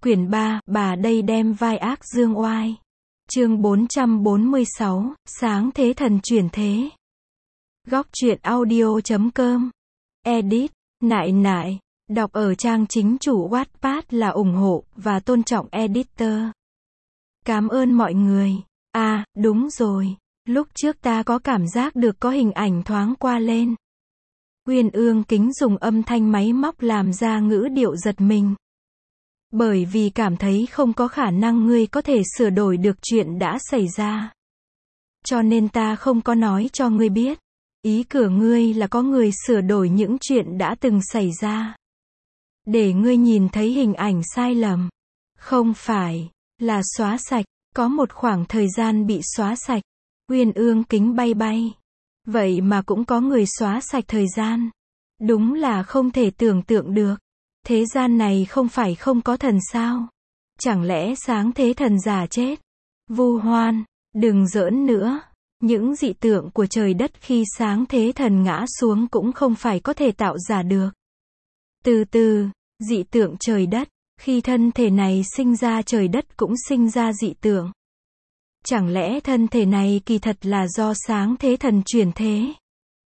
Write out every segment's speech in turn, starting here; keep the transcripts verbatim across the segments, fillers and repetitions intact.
Quyển ba, bà đây đem vai ác dương oai. Chương bốn trăm bốn mươi sáu, Sáng thế thần chuyển thế. Góc truyện audio chấm com. Edit, nại nại. Đọc ở trang chính chủ Wattpad là ủng hộ và tôn trọng editor. Cảm ơn mọi người. À, đúng rồi. Lúc trước ta có cảm giác được có hình ảnh thoáng qua lên. Uyên Ương Kính dùng âm thanh máy móc làm ra ngữ điệu giật mình. Bởi vì cảm thấy không có khả năng ngươi có thể sửa đổi được chuyện đã xảy ra. Cho nên ta không có nói cho ngươi biết. Ý của ngươi là có người sửa đổi những chuyện đã từng xảy ra. Để ngươi nhìn thấy hình ảnh sai lầm. Không phải, là xóa sạch, có một khoảng thời gian bị xóa sạch. Uyên Ương Kính bay bay. Vậy mà cũng có người xóa sạch thời gian. Đúng là không thể tưởng tượng được. Thế gian này không phải không có thần sao? Chẳng lẽ sáng thế thần giả chết? Vu Hoan, đừng giỡn nữa. Những dị tượng của trời đất khi sáng thế thần ngã xuống cũng không phải có thể tạo giả được. Từ từ, dị tượng trời đất, khi thân thể này sinh ra trời đất cũng sinh ra dị tượng. Chẳng lẽ thân thể này kỳ thật là do sáng thế thần chuyển thế?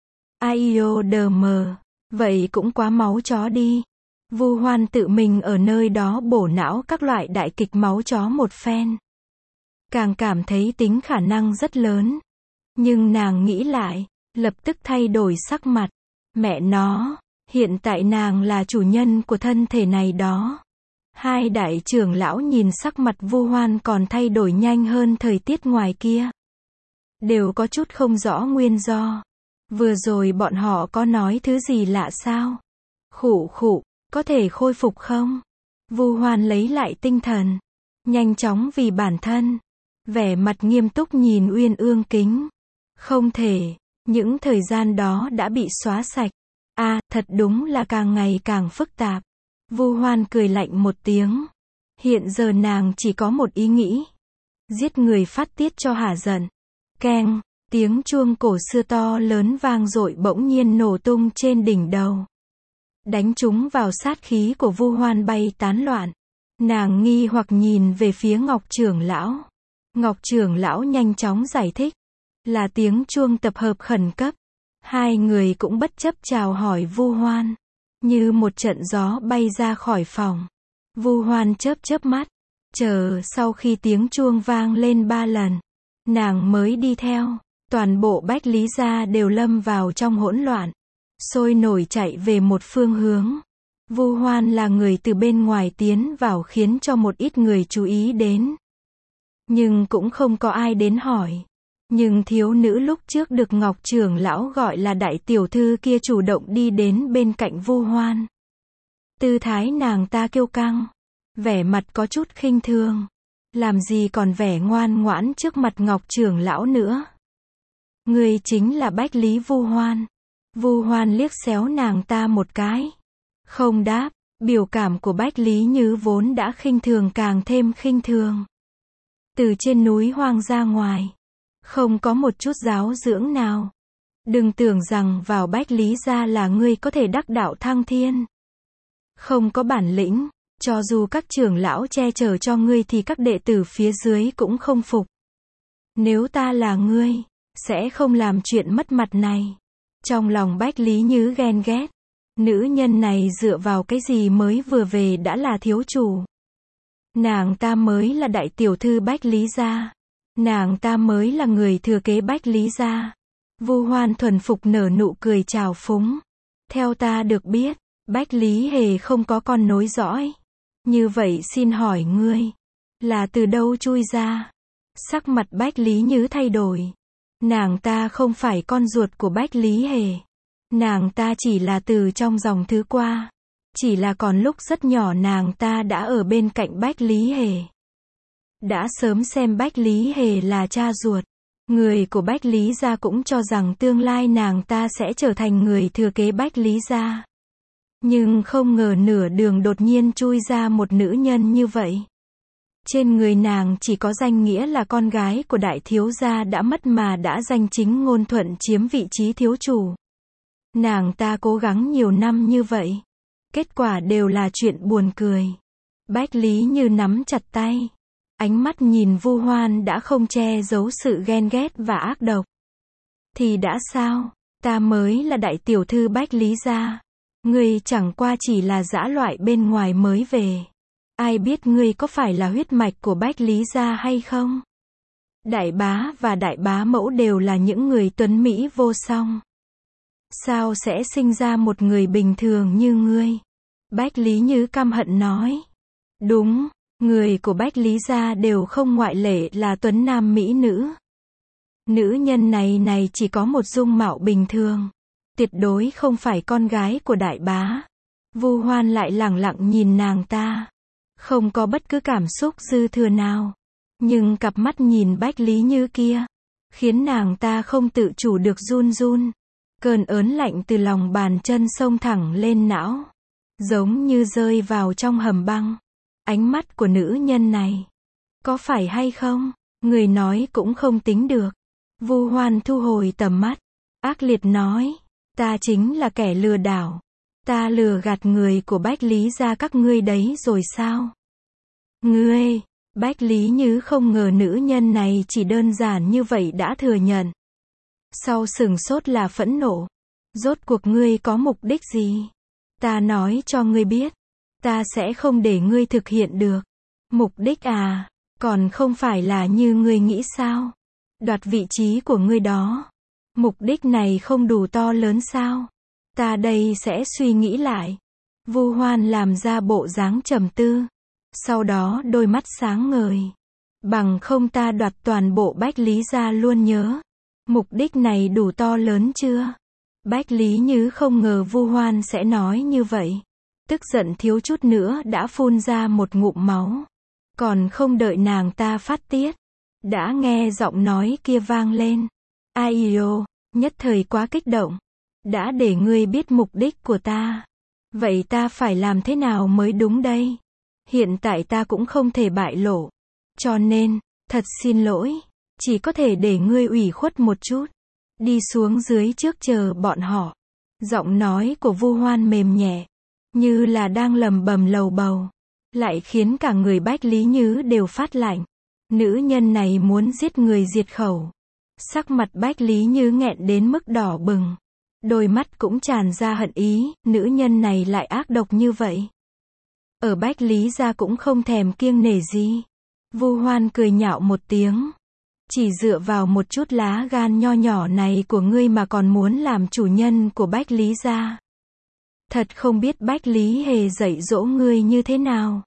Ai đờ mờ, vậy cũng quá máu chó đi. Vu Hoan tự mình ở nơi đó bổ não các loại đại kịch máu chó một phen. Càng cảm thấy tính khả năng rất lớn. Nhưng nàng nghĩ lại, lập tức thay đổi sắc mặt. Mẹ nó, hiện tại nàng là chủ nhân của thân thể này đó. Hai đại trưởng lão nhìn sắc mặt Vu Hoan còn thay đổi nhanh hơn thời tiết ngoài kia. Đều có chút không rõ nguyên do. Vừa rồi bọn họ có nói thứ gì lạ sao? Khụ khụ. Có thể khôi phục không? Vu Hoan lấy lại tinh thần. Nhanh chóng vì bản thân. Vẻ mặt nghiêm túc nhìn Uyên Ương Kính. Không thể. Những thời gian đó đã bị xóa sạch. À, thật đúng là càng ngày càng phức tạp. Vu Hoan cười lạnh một tiếng. Hiện giờ nàng chỉ có một ý nghĩ. Giết người phát tiết cho hả giận. Keng, tiếng chuông cổ xưa to lớn vang dội bỗng nhiên nổ tung trên đỉnh đầu. Đánh chúng vào sát khí của Vu Hoan bay tán loạn. Nàng nghi hoặc nhìn về phía Ngọc trưởng lão. Ngọc trưởng lão nhanh chóng giải thích. Là tiếng chuông tập hợp khẩn cấp. Hai người cũng bất chấp chào hỏi Vu Hoan. Như một trận gió bay ra khỏi phòng. Vu Hoan chớp chớp mắt. Chờ sau khi tiếng chuông vang lên ba lần. Nàng mới đi theo. Toàn bộ Bách Lý gia đều lâm vào trong hỗn loạn. Sôi nổi chạy về một phương hướng. Vu Hoan là người từ bên ngoài tiến vào khiến cho một ít người chú ý đến. Nhưng cũng không có ai đến hỏi. Nhưng thiếu nữ lúc trước được Ngọc trưởng lão gọi là đại tiểu thư kia chủ động đi đến bên cạnh Vu Hoan. Tư thái nàng ta kiêu căng. Vẻ mặt có chút khinh thường. Làm gì còn vẻ ngoan ngoãn trước mặt Ngọc trưởng lão nữa. Người chính là Bách Lý Vu Hoan. Vu Hoan liếc xéo nàng ta một cái. Không đáp, biểu cảm của Bách Lý Như vốn đã khinh thường càng thêm khinh thường. Từ trên núi hoang ra ngoài. Không có một chút giáo dưỡng nào. Đừng tưởng rằng vào Bách Lý gia là ngươi có thể đắc đạo thăng thiên. Không có bản lĩnh, cho dù các trưởng lão che chở cho ngươi thì các đệ tử phía dưới cũng không phục. Nếu ta là ngươi, sẽ không làm chuyện mất mặt này. Trong lòng Bách Lý Như ghen ghét. Nữ nhân này dựa vào cái gì mới vừa về đã là thiếu chủ. Nàng ta mới là đại tiểu thư Bách Lý gia. Nàng ta mới là người thừa kế Bách Lý gia. Vu Hoan thuần phục nở nụ cười trào phúng. Theo ta được biết, Bách Lý hề không có con nối dõi. Như vậy xin hỏi ngươi, là từ đâu chui ra? Sắc mặt Bách Lý Như thay đổi. Nàng ta không phải con ruột của Bách Lý hề. Nàng ta chỉ là từ trong dòng thứ qua. Chỉ là còn lúc rất nhỏ nàng ta đã ở bên cạnh Bách Lý hề. Đã sớm xem Bách Lý hề là cha ruột. Người của Bách Lý gia cũng cho rằng tương lai nàng ta sẽ trở thành người thừa kế Bách Lý gia. Nhưng không ngờ nửa đường đột nhiên chui ra một nữ nhân như vậy. Trên người nàng chỉ có danh nghĩa là con gái của đại thiếu gia đã mất mà đã danh chính ngôn thuận chiếm vị trí thiếu chủ. Nàng ta cố gắng nhiều năm như vậy. Kết quả đều là chuyện buồn cười. Bách Lý Như nắm chặt tay. Ánh mắt nhìn Vu Hoan đã không che giấu sự ghen ghét và ác độc. Thì đã sao? Ta mới là đại tiểu thư Bách Lý gia. Ngươi chẳng qua chỉ là dã loại bên ngoài mới về. Ai biết ngươi có phải là huyết mạch của Bách Lý gia hay không? Đại bá và đại bá mẫu đều là những người tuấn mỹ vô song. Sao sẽ sinh ra một người bình thường như ngươi? Bách Lý Như căm hận nói. Đúng, người của Bách Lý gia đều không ngoại lệ là tuấn nam mỹ nữ. Nữ nhân này này chỉ có một dung mạo bình thường. Tuyệt đối không phải con gái của đại bá. Vu Hoan lại lẳng lặng nhìn nàng ta. Không có bất cứ cảm xúc dư thừa nào. Nhưng cặp mắt nhìn Bách Lý Như kia, khiến nàng ta không tự chủ được run run. Cơn ớn lạnh từ lòng bàn chân xông thẳng lên não. Giống như rơi vào trong hầm băng. Ánh mắt của nữ nhân này. Có phải hay không? Người nói cũng không tính được. Vu Hoan thu hồi tầm mắt. Ác liệt nói. Ta chính là kẻ lừa đảo. Ta lừa gạt người của Bách Lý gia các ngươi đấy rồi sao? Ngươi, Bách Lý Như không ngờ nữ nhân này chỉ đơn giản như vậy đã thừa nhận. Sau sửng sốt là phẫn nộ. Rốt cuộc ngươi có mục đích gì? Ta nói cho ngươi biết. Ta sẽ không để ngươi thực hiện được. Mục đích à? Còn không phải là như ngươi nghĩ sao? Đoạt vị trí của ngươi đó. Mục đích này không đủ to lớn sao? Ta đây sẽ suy nghĩ lại. Vu Hoan làm ra bộ dáng trầm tư. Sau đó đôi mắt sáng ngời. Bằng không ta đoạt toàn bộ Bách Lý gia luôn nhớ. Mục đích này đủ to lớn chưa? Bách Lý Như không ngờ Vu Hoan sẽ nói như vậy. Tức giận thiếu chút nữa đã phun ra một ngụm máu. Còn không đợi nàng ta phát tiết. Đã nghe giọng nói kia vang lên. Ai yêu, nhất thời quá kích động. Đã để ngươi biết mục đích của ta. Vậy ta phải làm thế nào mới đúng đây? Hiện tại ta cũng không thể bại lộ. Cho nên, thật xin lỗi. Chỉ có thể để ngươi ủy khuất một chút. Đi xuống dưới trước chờ bọn họ. Giọng nói của Vu Hoan mềm nhẹ. Như là đang lầm bầm lầu bầu. Lại khiến cả người Bách Lý Như đều phát lạnh. Nữ nhân này muốn giết người diệt khẩu. Sắc mặt Bách Lý Như nghẹn đến mức đỏ bừng. Đôi mắt cũng tràn ra hận ý, nữ nhân này lại ác độc như vậy. Ở Bách Lý gia cũng không thèm kiêng nể gì. Vu Hoan cười nhạo một tiếng. Chỉ dựa vào một chút lá gan nho nhỏ này của ngươi mà còn muốn làm chủ nhân của Bách Lý gia. Thật không biết Bách Lý Hề dạy dỗ ngươi như thế nào.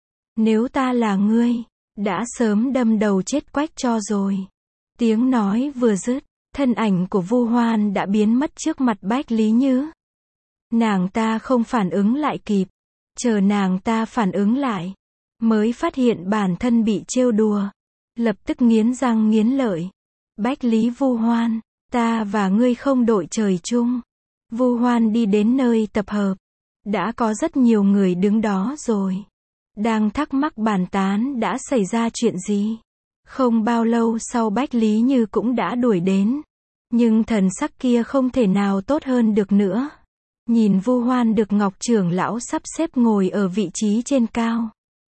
Nếu ta là ngươi, đã sớm đâm đầu chết quách cho rồi. Tiếng nói vừa dứt, thân ảnh của Vu Hoan đã biến mất trước mặt Bách Lý Như. Nàng ta không phản ứng lại kịp. Chờ nàng ta phản ứng lại, mới phát hiện bản thân bị trêu đùa. Lập tức nghiến răng nghiến lợi. Bách Lý Vu Hoan, ta và ngươi không đội trời chung. Vu Hoan đi đến nơi tập hợp. Đã có rất nhiều người đứng đó rồi. Đang thắc mắc bàn tán đã xảy ra chuyện gì. Không bao lâu sau Bách Lý Như cũng đã đuổi đến. Nhưng thần sắc kia không thể nào tốt hơn được nữa. Nhìn Vu Hoan được Ngọc trưởng lão sắp xếp ngồi ở vị trí trên cao.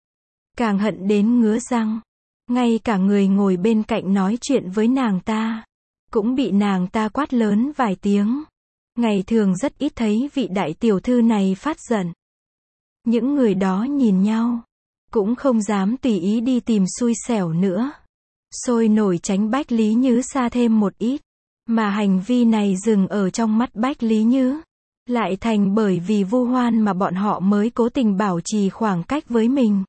Càng hận đến ngứa răng. Ngay cả người ngồi bên cạnh nói chuyện với nàng ta. Cũng bị nàng ta quát lớn vài tiếng. Ngày thường rất ít thấy vị đại tiểu thư này phát giận. Những người đó nhìn nhau. Cũng không dám tùy ý đi tìm xui xẻo nữa. Sôi nổi tránh Bách Lý Như xa thêm một ít. Mà hành vi này dừng ở trong mắt Bách Lý Như. Lại thành bởi vì Vu Hoan mà bọn họ mới cố tình bảo trì khoảng cách với mình.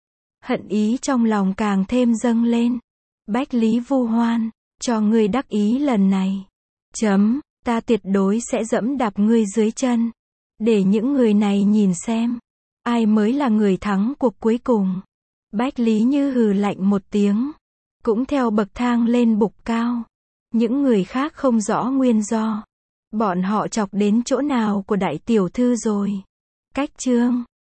Hận ý trong lòng càng thêm dâng lên. Bách Lý Vu Hoan, cho ngươi đắc ý lần này. Chấm, ta tuyệt đối sẽ dẫm đạp ngươi dưới chân. Để những người này nhìn xem. Ai mới là người thắng cuộc cuối cùng. Bách Lý Như hừ lạnh một tiếng. Cũng theo bậc thang lên bục cao. Những người khác không rõ nguyên do. Bọn họ chọc đến chỗ nào của đại tiểu thư rồi. Cách chương